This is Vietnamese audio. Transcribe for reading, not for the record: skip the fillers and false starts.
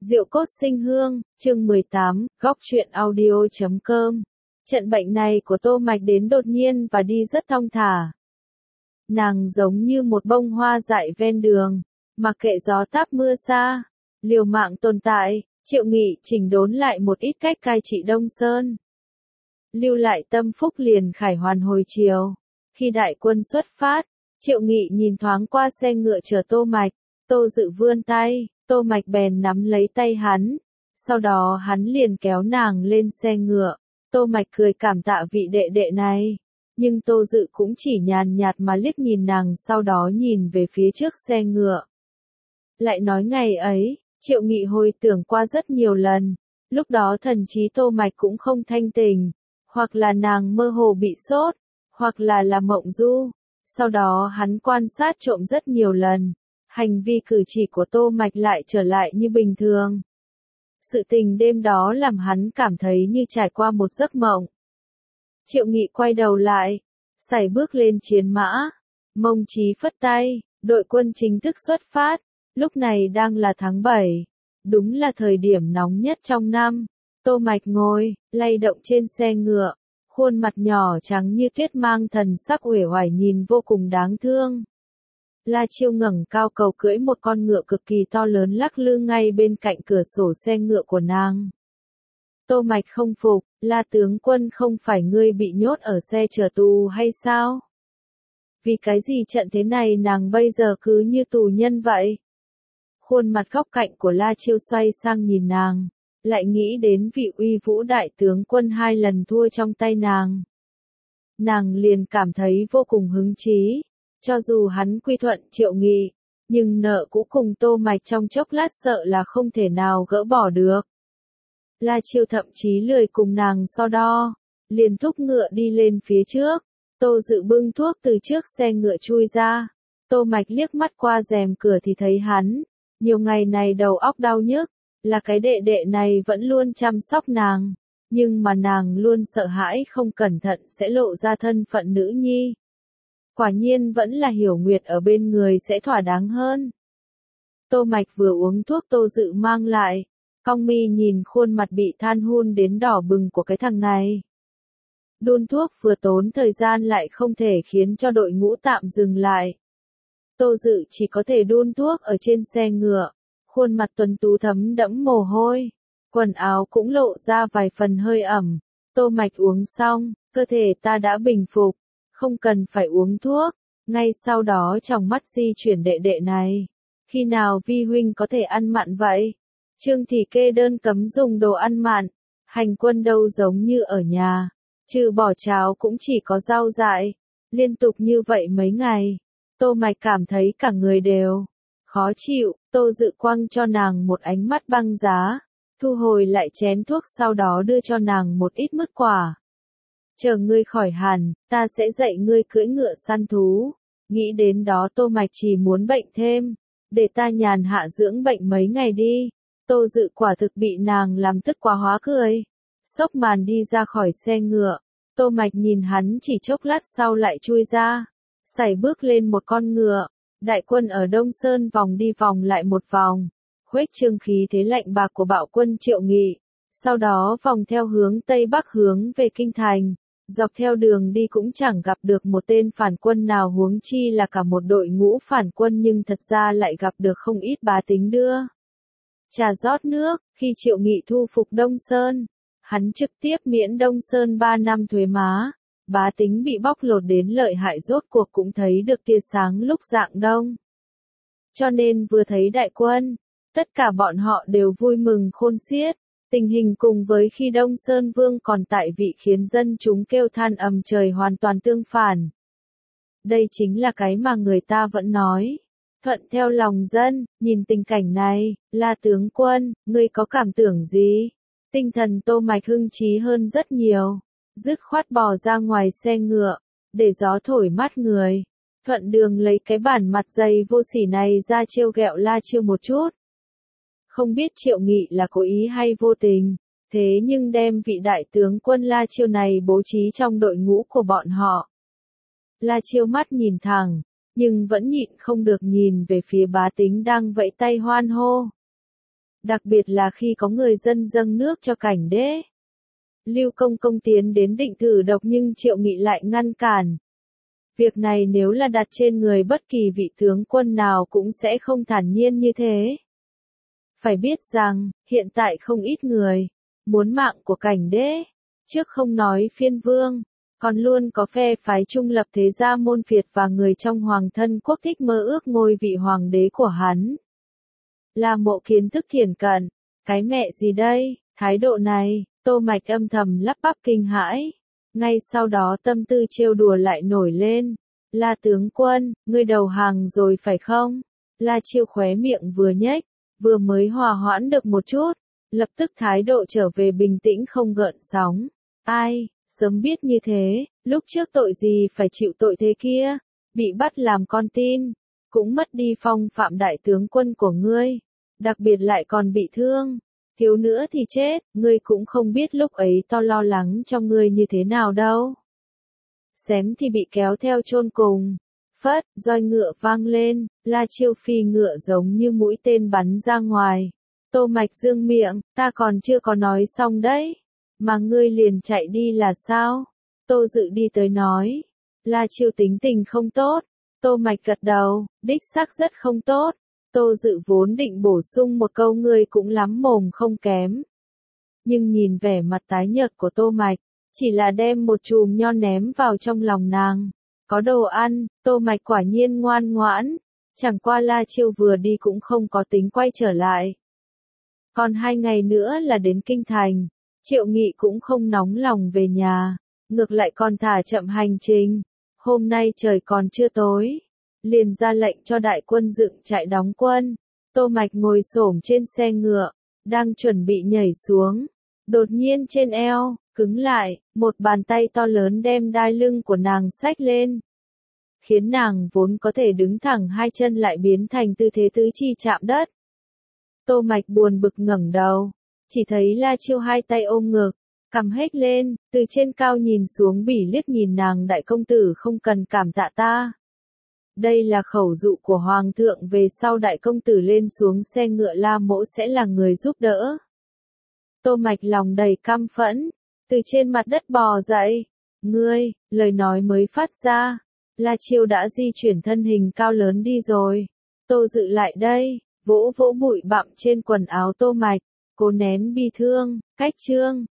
Diệu cốt sinh hương, chương 18, góc truyện audio.com. Trận bệnh này của Tô Mạch đến đột nhiên và đi rất thong thả. Nàng giống như một bông hoa dại ven đường, mặc kệ gió táp mưa xa, liều mạng tồn tại. Triệu Nghị chỉnh đốn lại một ít cách cai trị Đông Sơn. Lưu lại tâm phúc liền khải hoàn hồi chiều. Khi đại quân xuất phát, Triệu Nghị nhìn thoáng qua xe ngựa chở Tô Mạch, Tô Dự vươn tay, Tô Mạch bèn nắm lấy tay hắn, sau đó hắn liền kéo nàng lên xe ngựa. Tô Mạch cười cảm tạ vị đệ đệ này, nhưng Tô Dự cũng chỉ nhàn nhạt mà liếc nhìn nàng, sau đó nhìn về phía trước xe ngựa. Lại nói ngày ấy, Triệu Nghị hồi tưởng qua rất nhiều lần, lúc đó thần trí Tô Mạch cũng không thanh tỉnh, hoặc là nàng mơ hồ bị sốt, hoặc là mộng du. Sau đó hắn quan sát trộm rất nhiều lần, hành vi cử chỉ của Tô Mạch lại trở lại như bình thường. Sự tình đêm đó làm hắn cảm thấy như trải qua một giấc mộng. Triệu Nghị quay đầu lại, sải bước lên chiến mã, Mông Chí phất tay, đội quân chính thức xuất phát. Lúc này đang là tháng 7, đúng là thời điểm nóng nhất trong năm. Tô Mạch ngồi, lay động trên xe ngựa, khuôn mặt nhỏ trắng như tuyết mang thần sắc uể oải nhìn vô cùng đáng thương. La Chiêu ngẩng cao cầu cưỡi một con ngựa cực kỳ to lớn lắc lư ngay bên cạnh cửa sổ xe ngựa của nàng. Tô Mạch không phục, La tướng quân, không phải ngươi bị nhốt ở xe chở tù hay sao? Vì cái gì trận thế này nàng bây giờ cứ như tù nhân vậy? Khuôn mặt góc cạnh của La Chiêu xoay sang nhìn nàng, lại nghĩ đến vị uy vũ đại tướng quân 2 lần thua trong tay nàng. Nàng liền cảm thấy vô cùng hứng chí, cho dù hắn quy thuận Triệu Nghị, nhưng nợ cũ cùng Tô Mạch trong chốc lát sợ là không thể nào gỡ bỏ được. La Chiêu thậm chí lười cùng nàng so đo, liền thúc ngựa đi lên phía trước. Tô Dự bưng thuốc từ trước xe ngựa chui ra. Tô Mạch liếc mắt qua rèm cửa thì thấy hắn, nhiều ngày này đầu óc đau nhức, là cái đệ đệ này vẫn luôn chăm sóc nàng, nhưng mà nàng luôn sợ hãi không cẩn thận sẽ lộ ra thân phận nữ nhi. Quả nhiên vẫn là Hiểu Nguyệt ở bên người sẽ thỏa đáng hơn. Tô Mạch vừa uống thuốc Tô Dự mang lại, cong mi nhìn khuôn mặt bị than hun đến đỏ bừng của cái thằng này. Đun thuốc vừa tốn thời gian lại không thể khiến cho đội ngũ tạm dừng lại. Tô Dự chỉ có thể đun thuốc ở trên xe ngựa, khuôn mặt tuấn tú thấm đẫm mồ hôi, quần áo cũng lộ ra vài phần hơi ẩm. Tô Mạch uống xong, cơ thể ta đã bình phục, không cần phải uống thuốc. Ngay sau đó trong mắt di chuyển đệ đệ này, khi nào vi huynh có thể ăn mặn vậy? Trương Thị kê đơn cấm dùng đồ ăn mặn, hành quân đâu giống như ở nhà, trừ bỏ cháo cũng chỉ có rau dại. Liên tục như vậy mấy ngày, Tô Mạch cảm thấy cả người đều khó chịu. Tô Dự quăng cho nàng một ánh mắt băng giá, thu hồi lại chén thuốc, sau đó đưa cho nàng một ít mứt quả. Chờ ngươi khỏi hẳn, ta sẽ dạy ngươi cưỡi ngựa săn thú. Nghĩ đến đó Tô Mạch chỉ muốn bệnh thêm, để ta nhàn hạ dưỡng bệnh mấy ngày đi. Tô Dự quả thực bị nàng làm tức quá hóa cười, xốc màn đi ra khỏi xe ngựa. Tô Mạch nhìn hắn chỉ chốc lát sau lại chui ra, sải bước lên một con ngựa. Đại quân ở Đông Sơn vòng đi vòng lại một vòng, khuếch trương khí thế lạnh bạc của bạo quân Triệu Nghị, sau đó vòng theo hướng Tây Bắc hướng về Kinh Thành. Dọc theo đường đi cũng chẳng gặp được một tên phản quân nào, huống chi là cả một đội ngũ phản quân, nhưng thật ra lại gặp được không ít bá tính đưa trà rót nước. Khi Triệu Nghị thu phục Đông Sơn, hắn trực tiếp miễn Đông Sơn 3 năm thuế má. Bá tính bị bóc lột đến lợi hại rốt cuộc cũng thấy được tia sáng lúc rạng đông. Cho nên vừa thấy đại quân, tất cả bọn họ đều vui mừng khôn xiết. Tình hình cùng với khi Đông Sơn Vương còn tại vị khiến dân chúng kêu than ầm trời hoàn toàn tương phản. Đây chính là cái mà người ta vẫn nói, thuận theo lòng dân. Nhìn tình cảnh này, La tướng quân, ngươi có cảm tưởng gì? Tinh thần Tô Mạch hưng trí hơn rất nhiều, dứt khoát bò ra ngoài xe ngựa, để gió thổi mát người, thuận đường lấy cái bản mặt dày vô sỉ này ra trêu ghẹo La Chiêu một chút. Không biết Triệu Nghị là cố ý hay vô tình, thế nhưng đem vị đại tướng quân La Chiêu này bố trí trong đội ngũ của bọn họ. La Chiêu mắt nhìn thẳng, nhưng vẫn nhịn không được nhìn về phía bá tính đang vẫy tay hoan hô. Đặc biệt là khi có người dân dâng nước cho Cảnh Đế. Lưu Công Công tiến đến định thử độc nhưng Triệu Nghị lại ngăn cản. Việc này nếu là đặt trên người bất kỳ vị tướng quân nào cũng sẽ không thản nhiên như thế. Phải biết rằng, hiện tại không ít người muốn mạng của Cảnh Đế, trước không nói phiên vương, còn luôn có phe phái trung lập thế gia môn phiệt và người trong hoàng thân quốc thích mơ ước ngôi vị hoàng đế của hắn. La Mộ kiến thức thiển cận, cái mẹ gì đây, thái độ này, Tô Mạch âm thầm lắp bắp kinh hãi. Ngay sau đó tâm tư trêu đùa lại nổi lên. La tướng quân, ngươi đầu hàng rồi phải không? La Chiêu khóe miệng vừa nhếch, vừa mới hòa hoãn được một chút, lập tức thái độ trở về bình tĩnh không gợn sóng. Ai, sớm biết như thế, lúc trước tội gì phải chịu tội thế kia, bị bắt làm con tin, cũng mất đi phong phạm đại tướng quân của ngươi, đặc biệt lại còn bị thương, thiếu nữa thì chết, ngươi cũng không biết lúc ấy to lo lắng cho ngươi như thế nào đâu. Xém thì bị kéo theo chôn cùng. Phất, roi ngựa vang lên, La Chiêu phi ngựa giống như mũi tên bắn ra ngoài. Tô Mạch dương miệng, ta còn chưa có nói xong đấy. Mà ngươi liền chạy đi là sao? Tô Dự đi tới nói. La Chiêu tính tình không tốt. Tô Mạch gật đầu, đích xác rất không tốt. Tô Dự vốn định bổ sung một câu ngươi cũng lắm mồm không kém. Nhưng nhìn vẻ mặt tái nhợt của Tô Mạch, chỉ là đem một chùm nho ném vào trong lòng nàng. Có đồ ăn, Tô Mạch quả nhiên ngoan ngoãn. Chẳng qua La Chiêu vừa đi cũng không có tính quay trở lại. Còn 2 ngày nữa là đến Kinh Thành. Triệu Nghị cũng không nóng lòng về nhà. Ngược lại còn thả chậm hành trình. Hôm nay trời còn chưa tối. Liền ra lệnh cho đại quân dựng trại đóng quân. Tô Mạch ngồi xổm trên xe ngựa. Đang chuẩn bị nhảy xuống. Đột nhiên trên eo, cứng lại, một bàn tay to lớn đem đai lưng của nàng xách lên. Khiến nàng vốn có thể đứng thẳng hai chân lại biến thành tư thế tứ chi chạm đất. Tô Mạch buồn bực ngẩng đầu, chỉ thấy La Chiêu hai tay ôm ngực, cằm hếch lên, từ trên cao nhìn xuống bỉ liếc nhìn nàng đại công tử không cần cảm tạ ta. Đây là khẩu dụ của Hoàng thượng về sau đại công tử lên xuống xe ngựa La Mỗ sẽ là người giúp đỡ. Tô Mạch lòng đầy căm phẫn, từ trên mặt đất bò dậy. Ngươi, lời nói mới phát ra. La Chiêu đã di chuyển thân hình cao lớn đi rồi. Tô Dự lại đây, vỗ vỗ bụi bặm trên quần áo Tô Mạch, cố nén bi thương, cách chương.